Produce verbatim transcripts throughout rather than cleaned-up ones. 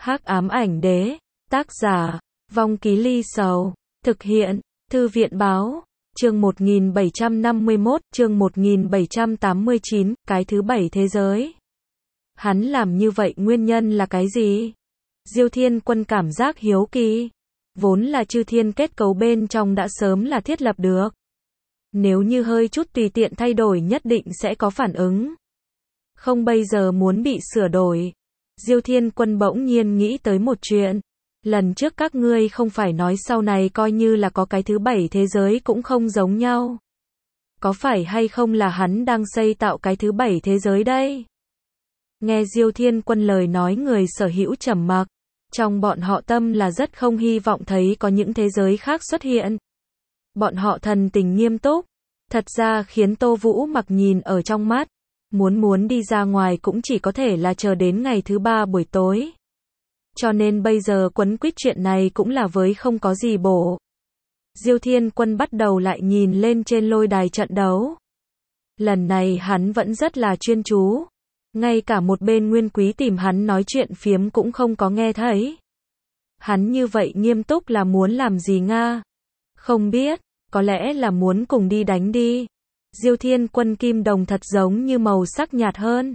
Hắc ám ảnh đế, tác giả, Vong Ký Ly Sầu, thực hiện, Thư viện báo, chương một nghìn bảy trăm năm mươi mốt, chương một nghìn bảy trăm tám mươi chín, cái thứ bảy thế giới. Hắn làm như vậy nguyên nhân là cái gì? Diêu Thiên Quân cảm giác hiếu kỳ. Vốn là chư thiên kết cấu bên trong đã sớm là thiết lập được. Nếu như hơi chút tùy tiện thay đổi nhất định sẽ có phản ứng. Không bây giờ muốn bị sửa đổi. Diêu Thiên Quân bỗng nhiên nghĩ tới một chuyện. Lần trước các ngươi không phải nói sau này coi như là có cái thứ bảy thế giới cũng không giống nhau. Có phải hay không là hắn đang xây tạo cái thứ bảy thế giới đây? Nghe Diêu Thiên Quân lời nói, người sở hữu trầm mặc. Trong bọn họ tâm là rất không hy vọng thấy có những thế giới khác xuất hiện. Bọn họ thần tình nghiêm túc. Thật ra khiến Tô Vũ Mặc nhìn ở trong mắt. Muốn muốn đi ra ngoài cũng chỉ có thể là chờ đến ngày thứ ba buổi tối. Cho nên bây giờ quấn quýt chuyện này cũng là với không có gì bổ. Diêu Thiên Quân bắt đầu lại nhìn lên trên lôi đài trận đấu. Lần này hắn vẫn rất là chuyên chú. Ngay cả một bên Nguyên Quý tìm hắn nói chuyện phiếm cũng không có nghe thấy. Hắn như vậy nghiêm túc là muốn làm gì nga? Không biết, có lẽ là muốn cùng đi đánh đi. Diêu Thiên Quân kim đồng thật giống như màu sắc nhạt hơn.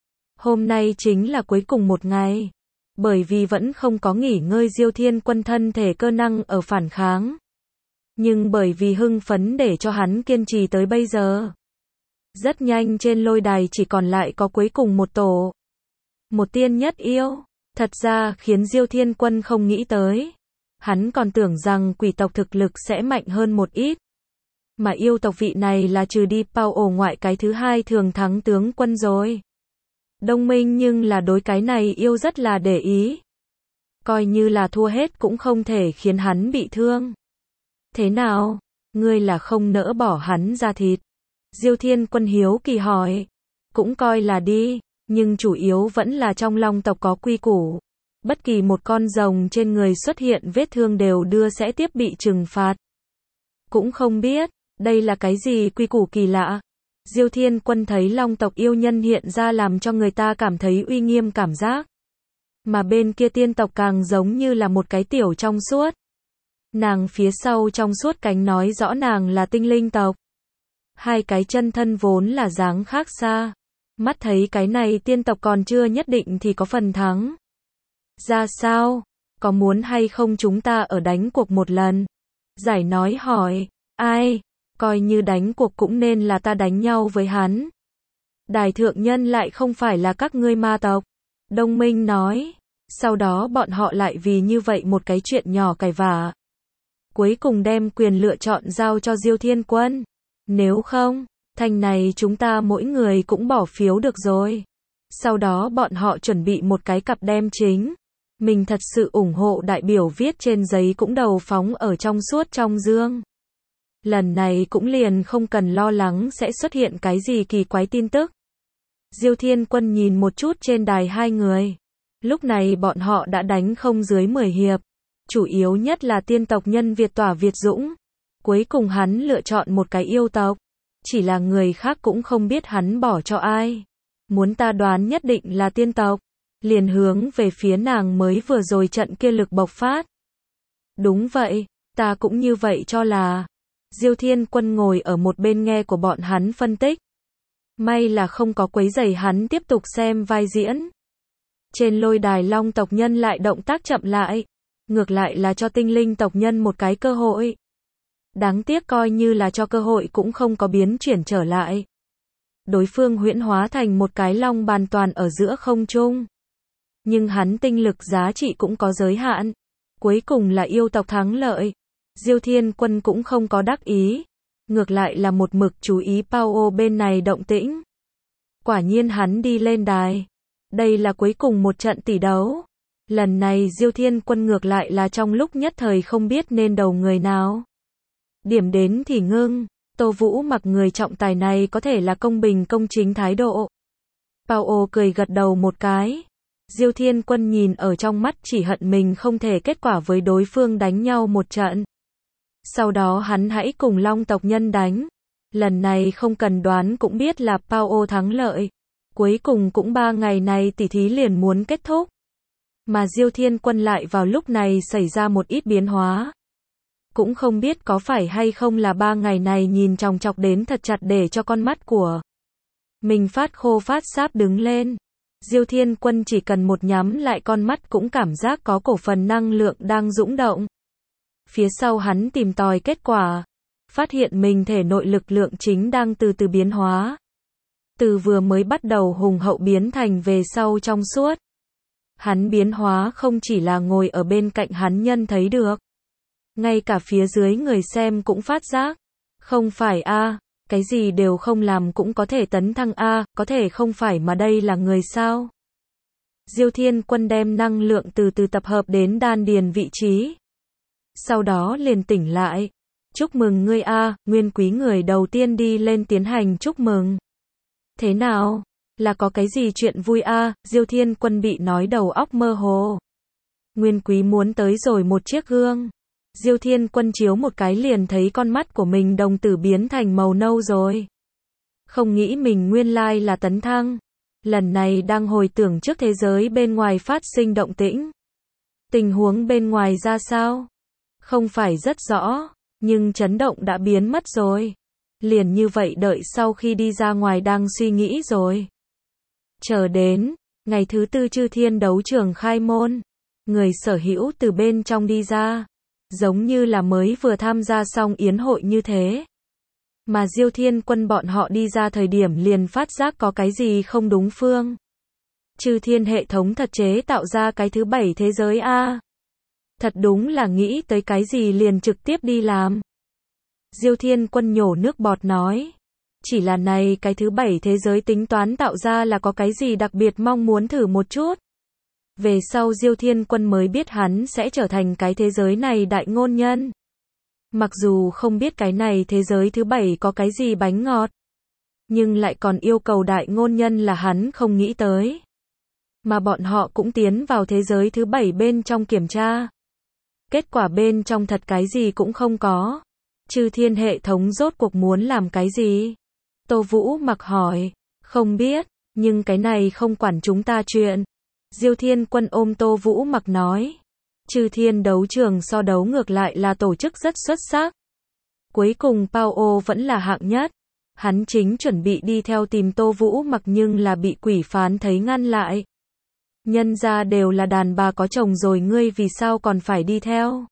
Hôm nay chính là cuối cùng một ngày. Bởi vì vẫn không có nghỉ ngơi, Diêu Thiên Quân thân thể cơ năng ở phản kháng. Nhưng bởi vì hưng phấn để cho hắn kiên trì tới bây giờ. Rất nhanh trên lôi đài chỉ còn lại có cuối cùng một tổ. Một tiên nhất yêu. Thật ra khiến Diêu Thiên Quân không nghĩ tới. Hắn còn tưởng rằng quỷ tộc thực lực sẽ mạnh hơn một ít. Mà yêu tộc vị này là trừ đi Pao ổ ngoại cái thứ hai thường thắng tướng quân rồi. Đông minh nhưng là đối cái này yêu rất là để ý. Coi như là thua hết cũng không thể khiến hắn bị thương. Thế nào? Ngươi là không nỡ bỏ hắn ra thịt? Diêu Thiên Quân hiếu kỳ hỏi. Cũng coi là đi, nhưng chủ yếu vẫn là trong Long tộc có quy củ. Bất kỳ một con rồng trên người xuất hiện vết thương đều đưa sẽ tiếp bị trừng phạt. Cũng không biết, đây là cái gì quy củ kỳ lạ. Diêu Thiên Quân thấy Long tộc yêu nhân hiện ra làm cho người ta cảm thấy uy nghiêm cảm giác. Mà bên kia tiên tộc càng giống như là một cái tiểu trong suốt. Nàng phía sau trong suốt cánh nói rõ nàng là tinh linh tộc. Hai cái chân thân vốn là dáng khác xa. Mắt thấy cái này tiên tộc còn chưa nhất định thì có phần thắng. Ra sao? Có muốn hay không chúng ta ở đánh cuộc một lần? Giải nói hỏi. Ai? Coi như đánh cuộc cũng nên là ta đánh nhau với hắn. Đài thượng nhân lại không phải là các ngươi ma tộc. Đông Minh nói. Sau đó bọn họ lại vì như vậy một cái chuyện nhỏ cãi vã. Cuối cùng đem quyền lựa chọn giao cho Diêu Thiên Quân. Nếu không, thành này chúng ta mỗi người cũng bỏ phiếu được rồi. Sau đó bọn họ chuẩn bị một cái cặp đem chính. Mình thật sự ủng hộ đại biểu viết trên giấy cũng đầu phóng ở trong suốt trong dương. Lần này cũng liền không cần lo lắng sẽ xuất hiện cái gì kỳ quái tin tức. Diêu Thiên Quân nhìn một chút trên đài hai người. Lúc này bọn họ đã đánh không dưới mười hiệp. Chủ yếu nhất là tiên tộc nhân Việt Tỏa Việt Dũng. Cuối cùng hắn lựa chọn một cái yêu tộc. Chỉ là người khác cũng không biết hắn bỏ cho ai. Muốn ta đoán nhất định là tiên tộc. Liền hướng về phía nàng mới vừa rồi trận kia lực bộc phát. Đúng vậy, ta cũng như vậy cho là. Diêu Thiên Quân ngồi ở một bên nghe của bọn hắn phân tích. May là không có quấy rầy hắn tiếp tục xem vai diễn. Trên lôi đài Long tộc nhân lại động tác chậm lại. Ngược lại là cho tinh linh tộc nhân một cái cơ hội. Đáng tiếc coi như là cho cơ hội cũng không có biến chuyển trở lại. Đối phương huyễn hóa thành một cái long bàn toàn ở giữa không trung. Nhưng hắn tinh lực giá trị cũng có giới hạn. Cuối cùng là yêu tộc thắng lợi. Diêu Thiên Quân cũng không có đắc ý. Ngược lại là một mực chú ý Pao bên này động tĩnh. Quả nhiên hắn đi lên đài. Đây là cuối cùng một trận tỷ đấu. Lần này Diêu Thiên Quân ngược lại là trong lúc nhất thời không biết nên đầu người nào. Điểm đến thì ngưng. Tô Vũ Mặc người trọng tài này có thể là công bình công chính thái độ. Pao cười gật đầu một cái. Diêu Thiên Quân nhìn ở trong mắt chỉ hận mình không thể kết quả với đối phương đánh nhau một trận. Sau đó hắn hãy cùng Long tộc nhân đánh. Lần này không cần đoán cũng biết là Pao thắng lợi. Cuối cùng cũng ba ngày này tỷ thí liền muốn kết thúc. Mà Diêu Thiên Quân lại vào lúc này xảy ra một ít biến hóa. Cũng không biết có phải hay không là ba ngày này nhìn chòng chọc đến thật chặt để cho con mắt của mình phát khô phát sáp đứng lên. Diêu Thiên Quân chỉ cần một nhắm lại con mắt cũng cảm giác có cổ phần năng lượng đang dũng động. Phía sau hắn tìm tòi kết quả, phát hiện mình thể nội lực lượng chính đang từ từ biến hóa. Từ vừa mới bắt đầu hùng hậu biến thành về sau trong suốt. Hắn biến hóa không chỉ là ngồi ở bên cạnh hắn nhân thấy được. Ngay cả phía dưới người xem cũng phát giác. Không phải a, cái gì đều không làm cũng có thể tấn thăng a, có thể không phải mà đây là người sao? Diêu Thiên Quân đem năng lượng từ từ tập hợp đến đan điền vị trí. Sau đó liền tỉnh lại. Chúc mừng ngươi a, Nguyên Quý người đầu tiên đi lên tiến hành chúc mừng. Thế nào? Là có cái gì chuyện vui a? Diêu Thiên Quân bị nói đầu óc mơ hồ. Nguyên Quý muốn tới rồi một chiếc gương. Diêu Thiên Quân chiếu một cái liền thấy con mắt của mình đồng tử biến thành màu nâu rồi. Không nghĩ mình nguyên lai là tấn thăng. Lần này đang hồi tưởng trước thế giới bên ngoài phát sinh động tĩnh. Tình huống bên ngoài ra sao? Không phải rất rõ, nhưng chấn động đã biến mất rồi. Liền như vậy đợi sau khi đi ra ngoài đang suy nghĩ rồi. Chờ đến, ngày thứ tư Chư Thiên đấu trường khai môn. Người sở hữu từ bên trong đi ra. Giống như là mới vừa tham gia xong yến hội như thế. Mà Diêu Thiên Quân bọn họ đi ra thời điểm liền phát giác có cái gì không đúng phương. Chư Thiên hệ thống thật chế tạo ra cái thứ bảy thế giới a. Thật đúng là nghĩ tới cái gì liền trực tiếp đi làm. Diêu Thiên Quân nhổ nước bọt nói. Chỉ là này cái thứ bảy thế giới tính toán tạo ra là có cái gì đặc biệt mong muốn thử một chút. Về sau Diêu Thiên Quân mới biết hắn sẽ trở thành cái thế giới này đại ngôn nhân. Mặc dù không biết cái này thế giới thứ bảy có cái gì bánh ngọt. Nhưng lại còn yêu cầu đại ngôn nhân là hắn không nghĩ tới. Mà bọn họ cũng tiến vào thế giới thứ bảy bên trong kiểm tra. Kết quả bên trong thật cái gì cũng không có. Chư Thiên hệ thống rốt cuộc muốn làm cái gì? Tô Vũ Mặc hỏi. Không biết, nhưng cái này không quản chúng ta chuyện. Diêu Thiên Quân ôm Tô Vũ Mặc nói. Chư Thiên đấu trường so đấu ngược lại là tổ chức rất xuất sắc. Cuối cùng Pao vẫn là hạng nhất. Hắn chính chuẩn bị đi theo tìm Tô Vũ Mặc nhưng là bị quỷ phán thấy ngăn lại. Nhân ra đều là đàn bà có chồng rồi ngươi vì sao còn phải đi theo?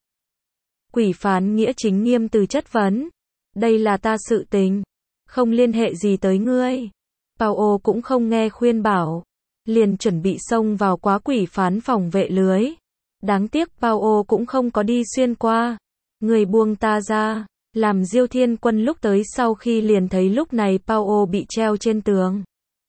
Quỷ phán nghĩa chính nghiêm từ chất vấn. Đây là ta sự tình. Không liên hệ gì tới ngươi. Pao cũng không nghe khuyên bảo. Liền chuẩn bị xông vào quá quỷ phán phòng vệ lưới. Đáng tiếc Pao cũng không có đi xuyên qua. Người buông ta ra. Làm Diêu Thiên Quân lúc tới sau khi liền thấy lúc này Pao bị treo trên tường.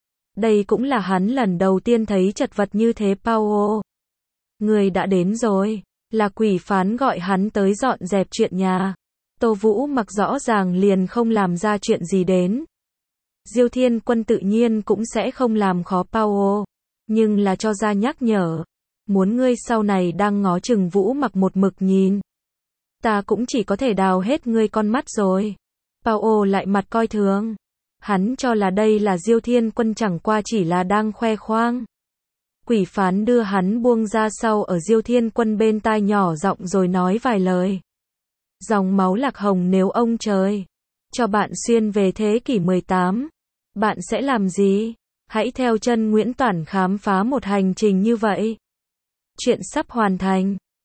Đây cũng là hắn lần đầu tiên thấy chật vật như thế Pao. Người đã đến rồi. Là quỷ phán gọi hắn tới dọn dẹp chuyện nhà. Tô Vũ Mặc rõ ràng liền không làm ra chuyện gì đến. Diêu Thiên Quân tự nhiên cũng sẽ không làm khó Pao. Nhưng là cho ra nhắc nhở. Muốn ngươi sau này đang ngó chừng Vũ Mặc một mực nhìn. Ta cũng chỉ có thể đào hết ngươi con mắt rồi. Pao lại mặt coi thường. Hắn cho là đây là Diêu Thiên Quân chẳng qua chỉ là đang khoe khoang. Quỷ phán đưa hắn buông ra sau ở Diêu Thiên Quân bên tai nhỏ giọng rồi nói vài lời. Dòng máu lạc hồng nếu ông trời cho bạn xuyên về thế kỷ mười tám, bạn sẽ làm gì? Hãy theo chân Nguyễn Toản khám phá một hành trình như vậy. Chuyện sắp hoàn thành.